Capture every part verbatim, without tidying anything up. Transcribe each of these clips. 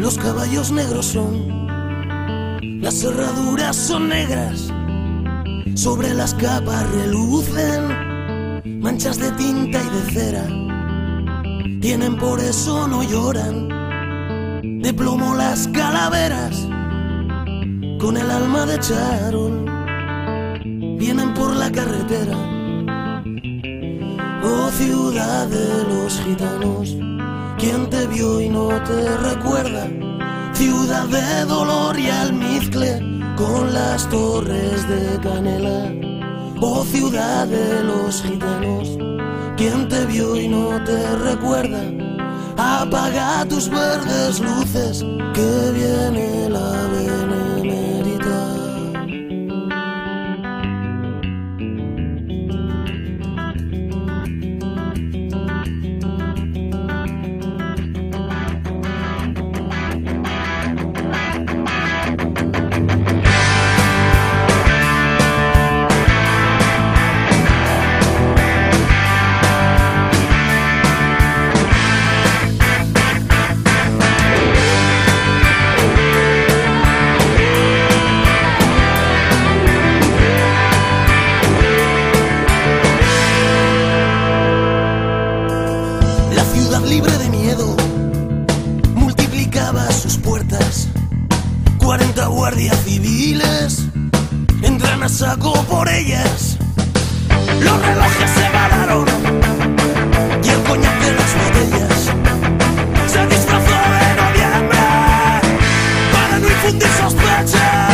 Los caballos negros son, las cerraduras son negras, sobre las capas relucen manchas de tinta y de cera. Tienen, por eso no lloran, de plomo las calaveras, con el alma de charol, vienen por la carretera. Oh ciudad de los gitanos, ¿quién te vio y no te recuerda? Ciudad de dolor y almizcle, con las torres de canela. Oh ciudad de los gitanos, ¿quién te vio y no te recuerda? Apaga tus verdes luces, que viene la benemérita. Libre de miedo, multiplicaba sus puertas. Cuarenta guardias civiles entran a saco por ellas. Los relojes se pararon y el coñac de las botellas se disfrazó de noviembre para no infundir sospechas.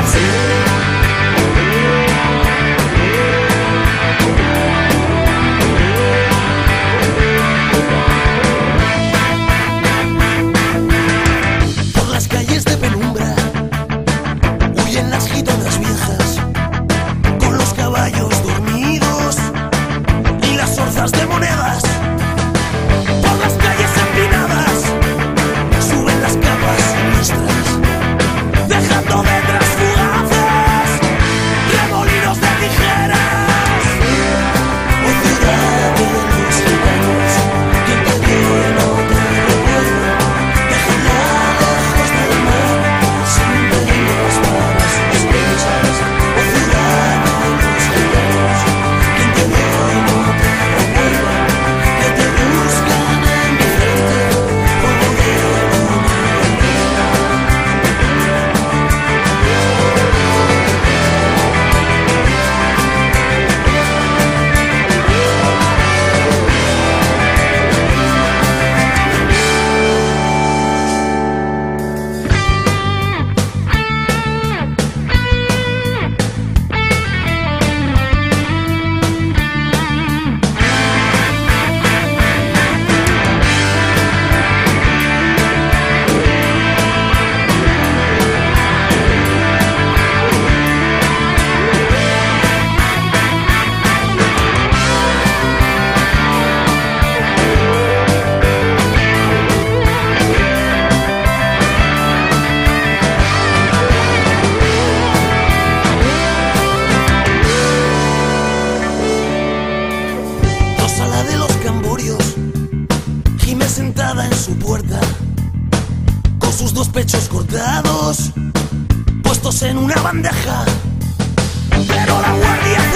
De monedas por las calles empinadas, suben las capas nuestras, dejando detrás fugaces remolinos de tijeras. Oh ciudad de los gitanos, quien te vio y no te recuerda, déjala lejos del mar, sin peligros para sus presas. Oh ciudad de los gitanos, quien te vio y no te sentada en su puerta, con sus dos pechos cortados, puestos en una bandeja, pero la guardia